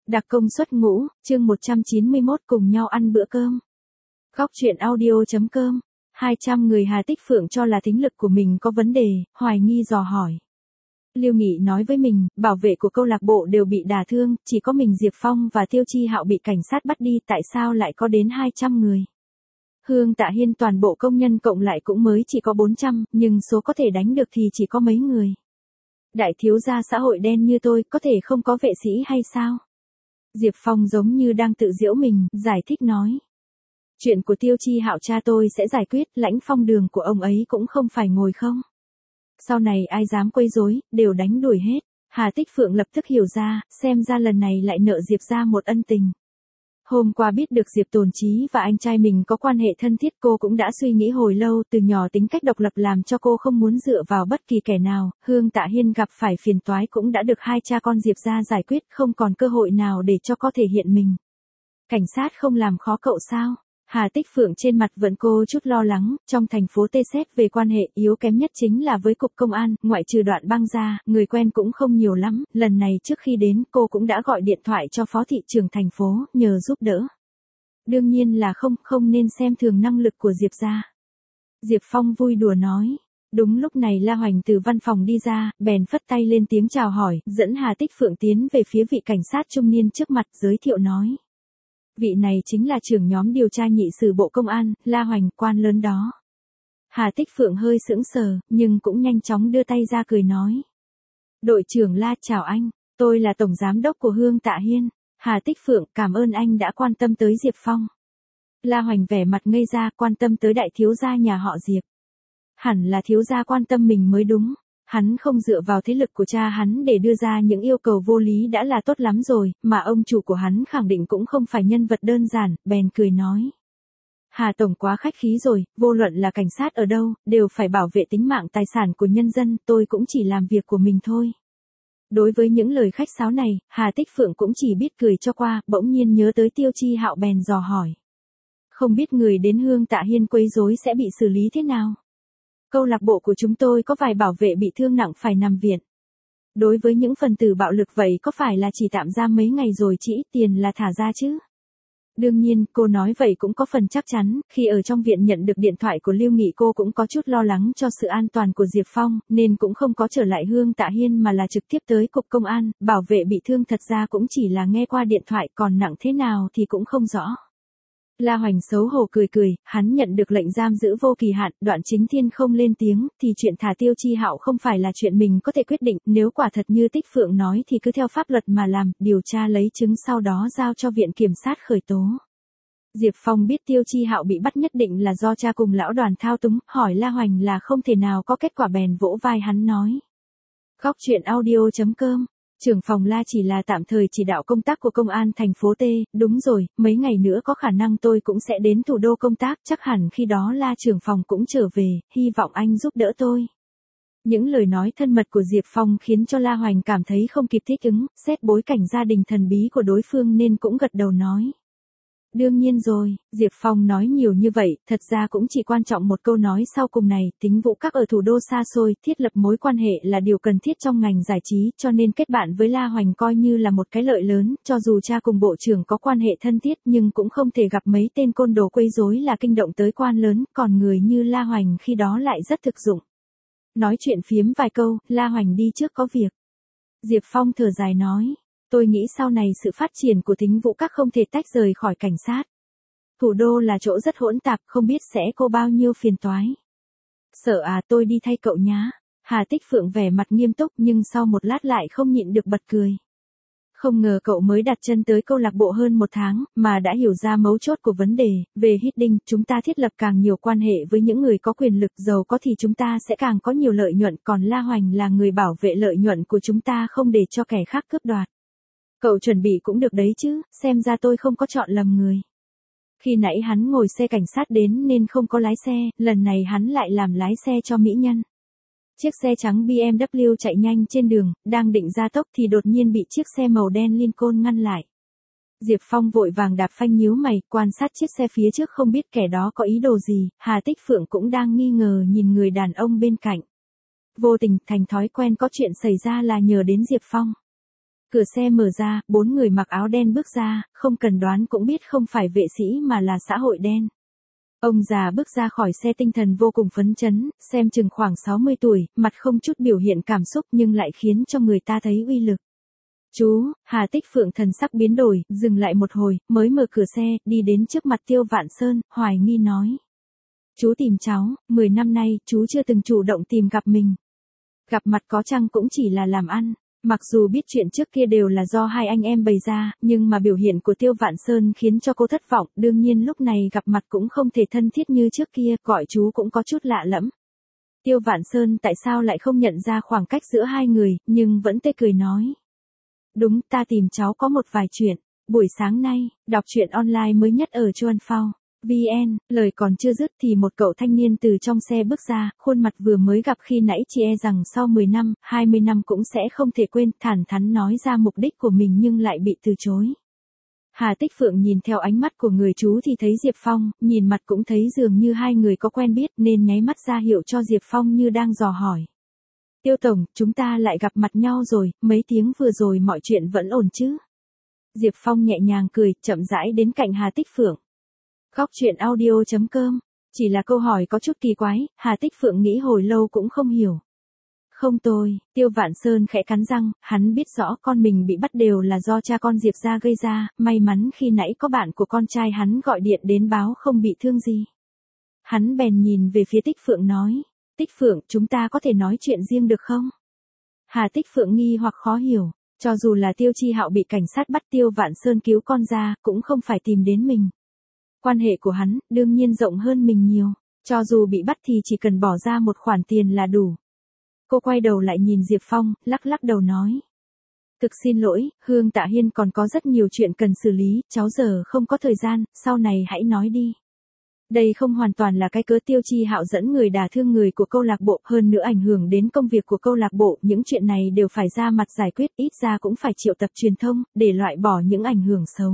Đặc công xuất ngũ, chương 191 cùng nhau ăn bữa cơm. Góc truyện audio.com. 200 người Hà Tích Phượng cho là thính lực của mình có vấn đề, hoài nghi dò hỏi. Lưu Nghị nói với mình, bảo vệ của câu lạc bộ đều bị đả thương, chỉ có mình Diệp Phong và Tiêu Chi Hạo bị cảnh sát bắt đi, tại sao lại có đến 200 người? Hương Tạ Hiên toàn bộ công nhân cộng lại cũng mới chỉ có 400, nhưng số có thể đánh được thì chỉ có mấy người. Đại thiếu gia xã hội đen như tôi có thể không có vệ sĩ hay sao? Diệp Phong giống như đang tự giễu mình, giải thích nói. Chuyện của Tiêu Chi Hạo cha tôi sẽ giải quyết, Lãnh Phong đường của ông ấy cũng không phải ngồi không. Sau này ai dám quấy rối, đều đánh đuổi hết. Hà Tích Phượng lập tức hiểu ra, xem ra lần này lại nợ Diệp ra một ân tình. Hôm qua biết được Diệp Tồn Chí và anh trai mình có quan hệ thân thiết, cô cũng đã suy nghĩ hồi lâu, từ nhỏ tính cách độc lập làm cho cô không muốn dựa vào bất kỳ kẻ nào. Hương Tạ Hiên gặp phải phiền toái cũng đã được hai cha con Diệp ra giải quyết, không còn cơ hội nào để cho có thể hiện mình. Cảnh sát không làm khó cậu sao? Hà Tích Phượng trên mặt vẫn cô chút lo lắng, trong thành phố Tê xét về quan hệ yếu kém nhất chính là với cục công an, ngoại trừ Đoạn Băng ra, người quen cũng không nhiều lắm, lần này trước khi đến cô cũng đã gọi điện thoại cho phó thị trưởng thành phố, nhờ giúp đỡ. Đương nhiên là không nên xem thường năng lực của Diệp ra. Diệp Phong vui đùa nói. Đúng lúc này La Hoành từ văn phòng đi ra, bèn phất tay lên tiếng chào hỏi, dẫn Hà Tích Phượng tiến về phía vị cảnh sát trung niên trước mặt, giới thiệu nói. Vị này chính là trưởng nhóm điều tra nhị sử Bộ Công an, La Hoành, quan lớn đó. Hà Tích Phượng hơi sững sờ, nhưng cũng nhanh chóng đưa tay ra cười nói. Đội trưởng La, chào anh, tôi là tổng giám đốc của Hương Tạ Hiên. Hà Tích Phượng, cảm ơn anh đã quan tâm tới Diệp Phong. La Hoành vẻ mặt ngây ra, quan tâm tới đại thiếu gia nhà họ Diệp. Hẳn là thiếu gia quan tâm mình mới đúng. Hắn không dựa vào thế lực của cha hắn để đưa ra những yêu cầu vô lý đã là tốt lắm rồi, mà ông chủ của hắn khẳng định cũng không phải nhân vật đơn giản, bèn cười nói. Hà Tổng quá khách khí rồi, vô luận là cảnh sát ở đâu, đều phải bảo vệ tính mạng tài sản của nhân dân, tôi cũng chỉ làm việc của mình thôi. Đối với những lời khách sáo này, Hà Tích Phượng cũng chỉ biết cười cho qua, bỗng nhiên nhớ tới Tiêu Chi Hạo bèn dò hỏi. Không biết người đến Hương Tạ Hiên quấy rối sẽ bị xử lý thế nào? Câu lạc bộ của chúng tôi có vài bảo vệ bị thương nặng phải nằm viện. Đối với những phần tử bạo lực vậy có phải là chỉ tạm giam mấy ngày rồi chỉ ít tiền là thả ra chứ? Đương nhiên, cô nói vậy cũng có phần chắc chắn, khi ở trong viện nhận được điện thoại của Lưu Nghị cô cũng có chút lo lắng cho sự an toàn của Diệp Phong, nên cũng không có trở lại Hương Tạ Hiên mà là trực tiếp tới cục công an, bảo vệ bị thương thật ra cũng chỉ là nghe qua điện thoại, còn nặng thế nào thì cũng không rõ. La Hoành xấu hổ cười, hắn nhận được lệnh giam giữ vô kỳ hạn, Đoạn Chính Thiên không lên tiếng, thì chuyện thả Tiêu Chi Hạo không phải là chuyện mình có thể quyết định, nếu quả thật như Tích Phượng nói thì cứ theo pháp luật mà làm, điều tra lấy chứng sau đó giao cho viện kiểm sát khởi tố. Diệp Phong biết Tiêu Chi Hạo bị bắt nhất định là do cha cùng lão Đoàn thao túng, hỏi La Hoành là không thể nào có kết quả bèn vỗ vai hắn nói. Góc truyện audio.com. Trưởng phòng La chỉ là tạm thời chỉ đạo công tác của công an thành phố T, đúng rồi, mấy ngày nữa có khả năng tôi cũng sẽ đến thủ đô công tác, chắc hẳn khi đó La trưởng phòng cũng trở về, hy vọng anh giúp đỡ tôi. Những lời nói thân mật của Diệp Phong khiến cho La Hoành cảm thấy không kịp thích ứng, xét bối cảnh gia đình thần bí của đối phương nên cũng gật đầu nói. Đương nhiên rồi, Diệp Phong nói nhiều như vậy, thật ra cũng chỉ quan trọng một câu nói sau cùng này, Tính Vũ Các ở thủ đô xa xôi, thiết lập mối quan hệ là điều cần thiết trong ngành giải trí, cho nên kết bạn với La Hoành coi như là một cái lợi lớn, cho dù cha cùng bộ trưởng có quan hệ thân thiết nhưng cũng không thể gặp mấy tên côn đồ quấy rối là kinh động tới quan lớn, còn người như La Hoành khi đó lại rất thực dụng. Nói chuyện phiếm vài câu, La Hoành đi trước có việc. Diệp Phong thở dài nói. Tôi nghĩ sau này sự phát triển của Tính Vũ Các không thể tách rời khỏi cảnh sát. Thủ đô là chỗ rất hỗn tạp, không biết sẽ có bao nhiêu phiền toái. Sợ à, tôi đi thay cậu nhá. Hà Tích Phượng vẻ mặt nghiêm túc nhưng sau một lát lại không nhịn được bật cười. Không ngờ cậu mới đặt chân tới câu lạc bộ hơn một tháng, mà đã hiểu ra mấu chốt của vấn đề. Về Hiddink, chúng ta thiết lập càng nhiều quan hệ với những người có quyền lực, giàu có thì chúng ta sẽ càng có nhiều lợi nhuận, còn La Hoành là người bảo vệ lợi nhuận của chúng ta không để cho kẻ khác cướp đoạt. Cậu chuẩn bị cũng được đấy chứ, xem ra tôi không có chọn lầm người. Khi nãy hắn ngồi xe cảnh sát đến nên không có lái xe, lần này hắn lại làm lái xe cho mỹ nhân. Chiếc xe trắng BMW chạy nhanh trên đường, đang định gia tốc thì đột nhiên bị chiếc xe màu đen Lincoln ngăn lại. Diệp Phong vội vàng đạp phanh nhíu mày, quan sát chiếc xe phía trước không biết kẻ đó có ý đồ gì, Hà Tích Phượng cũng đang nghi ngờ nhìn người đàn ông bên cạnh. Vô tình, thành thói quen có chuyện xảy ra là nhờ đến Diệp Phong. Cửa xe mở ra, 4 người mặc áo đen bước ra, không cần đoán cũng biết không phải vệ sĩ mà là xã hội đen. Ông già bước ra khỏi xe tinh thần vô cùng phấn chấn, xem chừng khoảng 60 tuổi, mặt không chút biểu hiện cảm xúc nhưng lại khiến cho người ta thấy uy lực. Chú, Hà Tích Phượng thần sắc biến đổi, dừng lại một hồi, mới mở cửa xe, đi đến trước mặt Tiêu Vạn Sơn, hoài nghi nói. Chú tìm cháu, 10 năm nay, chú chưa từng chủ động tìm gặp mình. Gặp mặt có chăng cũng chỉ là làm ăn. Mặc dù biết chuyện trước kia đều là do hai anh em bày ra, nhưng mà biểu hiện của Tiêu Vạn Sơn khiến cho cô thất vọng, đương nhiên lúc này gặp mặt cũng không thể thân thiết như trước kia, gọi chú cũng có chút lạ lẫm. Tiêu Vạn Sơn tại sao lại không nhận ra khoảng cách giữa hai người, nhưng vẫn tươi cười nói. Đúng, ta tìm cháu có một vài chuyện. Buổi sáng nay, đọc truyện online mới nhất ở Chuan Phao. VN, lời còn chưa dứt thì một cậu thanh niên từ trong xe bước ra, khuôn mặt vừa mới gặp khi nãy chỉ e rằng sau 10 năm, 20 năm cũng sẽ không thể quên, thẳng thắn nói ra mục đích của mình nhưng lại bị từ chối. Hà Tích Phượng nhìn theo ánh mắt của người chú thì thấy Diệp Phong, nhìn mặt cũng thấy dường như hai người có quen biết nên nháy mắt ra hiệu cho Diệp Phong như đang dò hỏi. Tiêu Tổng, chúng ta lại gặp mặt nhau rồi, mấy tiếng vừa rồi mọi chuyện vẫn ổn chứ? Diệp Phong nhẹ nhàng cười, chậm rãi đến cạnh Hà Tích Phượng. Góc truyện audio.com. Chỉ là câu hỏi có chút kỳ quái, Hà Tích Phượng nghĩ hồi lâu cũng không hiểu. Không tôi, Tiêu Vạn Sơn khẽ cắn răng, hắn biết rõ con mình bị bắt đều là do cha con Diệp gia gây ra, may mắn khi nãy có bạn của con trai hắn gọi điện đến báo không bị thương gì. Hắn bèn nhìn về phía Tích Phượng nói, Tích Phượng, chúng ta có thể nói chuyện riêng được không? Hà Tích Phượng nghi hoặc khó hiểu, cho dù là Tiêu Chi Hạo bị cảnh sát bắt Tiêu Vạn Sơn cứu con ra, cũng không phải tìm đến mình. Quan hệ của hắn, đương nhiên rộng hơn mình nhiều, cho dù bị bắt thì chỉ cần bỏ ra một khoản tiền là đủ. Cô quay đầu lại nhìn Diệp Phong, lắc lắc đầu nói. Thực xin lỗi, Hương Tạ Hiên còn có rất nhiều chuyện cần xử lý, cháu giờ không có thời gian, sau này hãy nói đi. Đây không hoàn toàn là cái cớ Tiêu Chi Hạo dẫn người đả thương người của câu lạc bộ, hơn nữa ảnh hưởng đến công việc của câu lạc bộ, những chuyện này đều phải ra mặt giải quyết, ít ra cũng phải triệu tập truyền thông, để loại bỏ những ảnh hưởng xấu.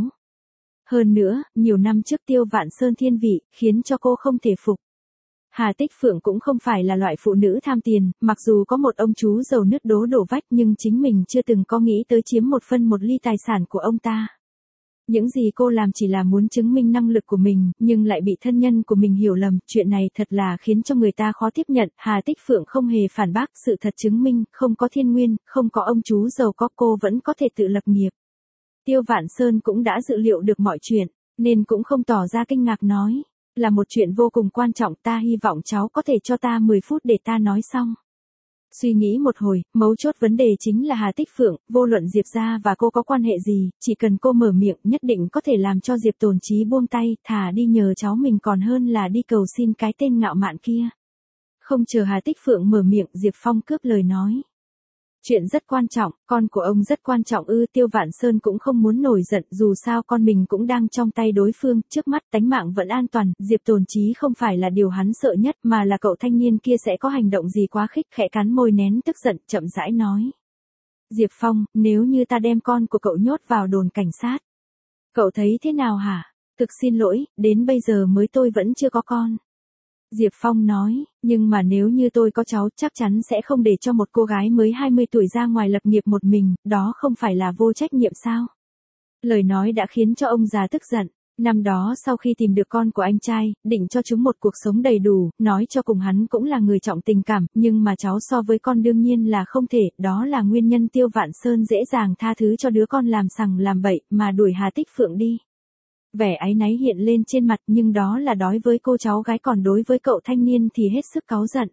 Hơn nữa, nhiều năm trước Tiêu Vạn Sơn thiên vị, khiến cho cô không thể phục. Hà Tích Phượng cũng không phải là loại phụ nữ tham tiền, mặc dù có một ông chú giàu nứt đổ vách nhưng chính mình chưa từng có nghĩ tới chiếm 1/1 ly tài sản của ông ta. Những gì cô làm chỉ là muốn chứng minh năng lực của mình, nhưng lại bị thân nhân của mình hiểu lầm, chuyện này thật là khiến cho người ta khó tiếp nhận. Hà Tích Phượng không hề phản bác, sự thật chứng minh, không có Thiên Nguyên, không có ông chú giàu có cô vẫn có thể tự lập nghiệp. Tiêu Vạn Sơn cũng đã dự liệu được mọi chuyện, nên cũng không tỏ ra kinh ngạc nói. Là một chuyện vô cùng quan trọng, ta hy vọng cháu có thể cho ta 10 phút để ta nói xong. Suy nghĩ một hồi, mấu chốt vấn đề chính là Hà Tích Phượng, vô luận Diệp gia và cô có quan hệ gì, chỉ cần cô mở miệng nhất định có thể làm cho Diệp Tồn Chí buông tay, thà đi nhờ cháu mình còn hơn là đi cầu xin cái tên ngạo mạn kia. Không chờ Hà Tích Phượng mở miệng, Diệp Phong cướp lời nói. Chuyện rất quan trọng, con của ông rất quan trọng ư? Tiêu Vạn Sơn cũng không muốn nổi giận, dù sao con mình cũng đang trong tay đối phương, trước mắt tánh mạng vẫn an toàn, Diệp Tồn Chí không phải là điều hắn sợ nhất mà là cậu thanh niên kia sẽ có hành động gì quá khích, khẽ cắn môi nén tức giận, chậm rãi nói. Diệp Phong, nếu như ta đem con của cậu nhốt vào đồn cảnh sát, cậu thấy thế nào hả? Thực xin lỗi, đến bây giờ mới tôi vẫn chưa có con. Diệp Phong nói, nhưng mà nếu như tôi có cháu chắc chắn sẽ không để cho một cô gái mới 20 tuổi ra ngoài lập nghiệp một mình, đó không phải là vô trách nhiệm sao? Lời nói đã khiến cho ông già tức giận. Năm đó sau khi tìm được con của anh trai, định cho chúng một cuộc sống đầy đủ, nói cho cùng hắn cũng là người trọng tình cảm, nhưng mà cháu so với con đương nhiên là không thể, đó là nguyên nhân Tiêu Vạn Sơn dễ dàng tha thứ cho đứa con làm sằng làm bậy, mà đuổi Hà Tích Phượng đi. Vẻ áy náy hiện lên trên mặt, nhưng đó là đối với cô cháu gái, còn đối với cậu thanh niên thì hết sức cáu giận.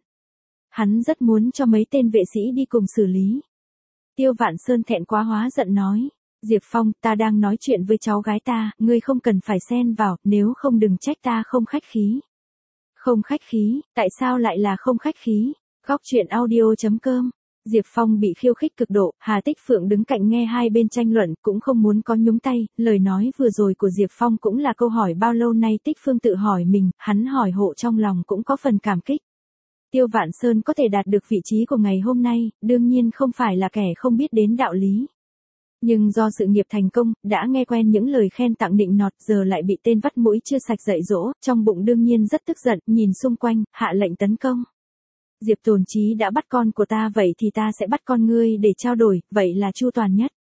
Hắn rất muốn cho mấy tên vệ sĩ đi cùng xử lý. Tiêu Vạn Sơn thẹn quá hóa giận nói, Diệp Phong, ta đang nói chuyện với cháu gái ta, ngươi không cần phải xen vào, nếu không đừng trách ta không khách khí. Không khách khí, tại sao lại là không khách khí? Góc truyện audio.com. Diệp Phong bị khiêu khích cực độ, Hà Tích Phượng đứng cạnh nghe hai bên tranh luận, cũng không muốn có nhúng tay, lời nói vừa rồi của Diệp Phong cũng là câu hỏi bao lâu nay Tích Phương tự hỏi mình, hắn hỏi hộ trong lòng cũng có phần cảm kích. Tiêu Vạn Sơn có thể đạt được vị trí của ngày hôm nay, đương nhiên không phải là kẻ không biết đến đạo lý. Nhưng do sự nghiệp thành công, đã nghe quen những lời khen tặng nịnh nọt, giờ lại bị tên vắt mũi chưa sạch dạy dỗ, trong bụng đương nhiên rất tức giận, nhìn xung quanh, hạ lệnh tấn công. Diệp Tồn Chí đã bắt con của ta, vậy thì ta sẽ bắt con ngươi để trao đổi, vậy là chu toàn nhất.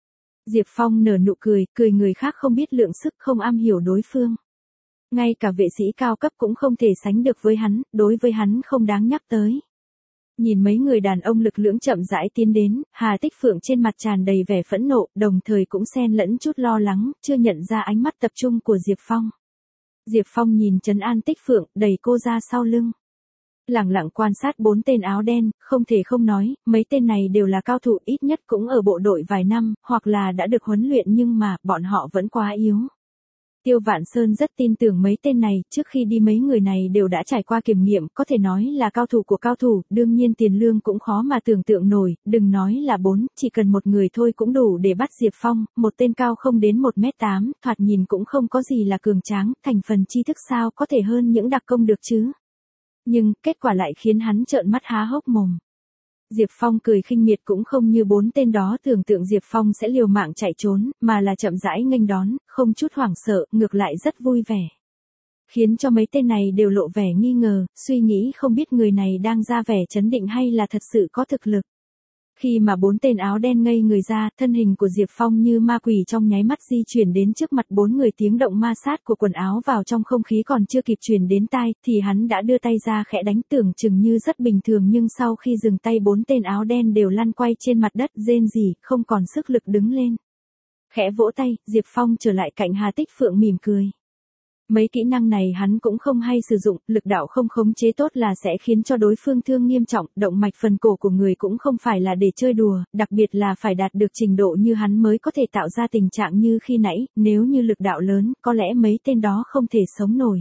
Diệp Phong nở nụ cười, cười người khác không biết lượng sức, không am hiểu đối phương. Ngay cả vệ sĩ cao cấp cũng không thể sánh được với hắn, đối với hắn không đáng nhắc tới. Nhìn mấy người đàn ông lực lưỡng chậm rãi tiến đến, Hà Tích Phượng trên mặt tràn đầy vẻ phẫn nộ, đồng thời cũng xen lẫn chút lo lắng, chưa nhận ra ánh mắt tập trung của Diệp Phong. Diệp Phong nhìn trấn an Tích Phượng, đẩy cô ra sau lưng. Lẳng lặng quan sát 4 tên áo đen, không thể không nói, mấy tên này đều là cao thủ, ít nhất cũng ở bộ đội vài năm, hoặc là đã được huấn luyện, nhưng mà, bọn họ vẫn quá yếu. Tiêu Vạn Sơn rất tin tưởng mấy tên này, trước khi đi mấy người này đều đã trải qua kiểm nghiệm, có thể nói là cao thủ của cao thủ, đương nhiên tiền lương cũng khó mà tưởng tượng nổi, đừng nói là 4, chỉ cần một người thôi cũng đủ để bắt Diệp Phong, một tên cao không đến 1m8, thoạt nhìn cũng không có gì là cường tráng, thành phần tri thức sao có thể hơn những đặc công được chứ. Nhưng, kết quả lại khiến hắn trợn mắt há hốc mồm. Diệp Phong cười khinh miệt, cũng không như 4 tên đó tưởng tượng Diệp Phong sẽ liều mạng chạy trốn, mà là chậm rãi nghênh đón, không chút hoảng sợ, ngược lại rất vui vẻ. Khiến cho mấy tên này đều lộ vẻ nghi ngờ, suy nghĩ không biết người này đang ra vẻ trấn định hay là thật sự có thực lực. Khi mà 4 tên áo đen ngây người ra, thân hình của Diệp Phong như ma quỷ trong nháy mắt di chuyển đến trước mặt 4 người, tiếng động ma sát của quần áo vào trong không khí còn chưa kịp truyền đến tai, thì hắn đã đưa tay ra khẽ đánh, tưởng chừng như rất bình thường, nhưng sau khi dừng tay 4 tên áo đen đều lăn quay trên mặt đất rên rỉ, không còn sức lực đứng lên. Khẽ vỗ tay, Diệp Phong trở lại cạnh Hà Tích Phượng mỉm cười. Mấy kỹ năng này hắn cũng không hay sử dụng, lực đạo không khống chế tốt là sẽ khiến cho đối phương thương nghiêm trọng, động mạch phần cổ của người cũng không phải là để chơi đùa, đặc biệt là phải đạt được trình độ như hắn mới có thể tạo ra tình trạng như khi nãy, nếu như lực đạo lớn, có lẽ mấy tên đó không thể sống nổi.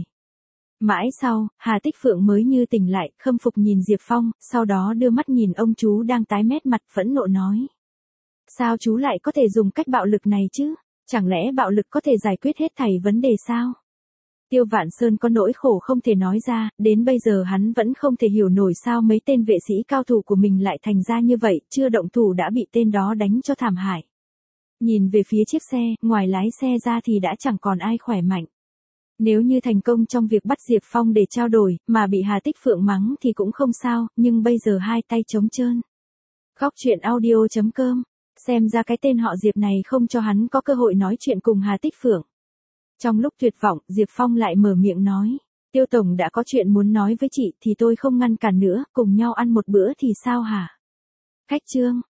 Mãi sau, Hà Tích Phượng mới như tỉnh lại, khâm phục nhìn Diệp Phong, sau đó đưa mắt nhìn ông chú đang tái mét mặt, phẫn nộ nói. Sao chú lại có thể dùng cách bạo lực này chứ? Chẳng lẽ bạo lực có thể giải quyết hết thảy vấn đề sao? Tiêu Vạn Sơn có nỗi khổ không thể nói ra, đến bây giờ hắn vẫn không thể hiểu nổi sao mấy tên vệ sĩ cao thủ của mình lại thành ra như vậy, chưa động thủ đã bị tên đó đánh cho thảm hại. Nhìn về phía chiếc xe, ngoài lái xe ra thì đã chẳng còn ai khỏe mạnh. Nếu như thành công trong việc bắt Diệp Phong để trao đổi, mà bị Hà Tích Phượng mắng thì cũng không sao, nhưng bây giờ hai tay trống trơn. Góc truyện audio.com, xem ra cái tên họ Diệp này không cho hắn có cơ hội nói chuyện cùng Hà Tích Phượng. Trong lúc tuyệt vọng, Diệp Phong lại mở miệng nói, Tiêu Tổng đã có chuyện muốn nói với chị thì tôi không ngăn cản nữa, cùng nhau ăn một bữa thì sao hả? Khách trương,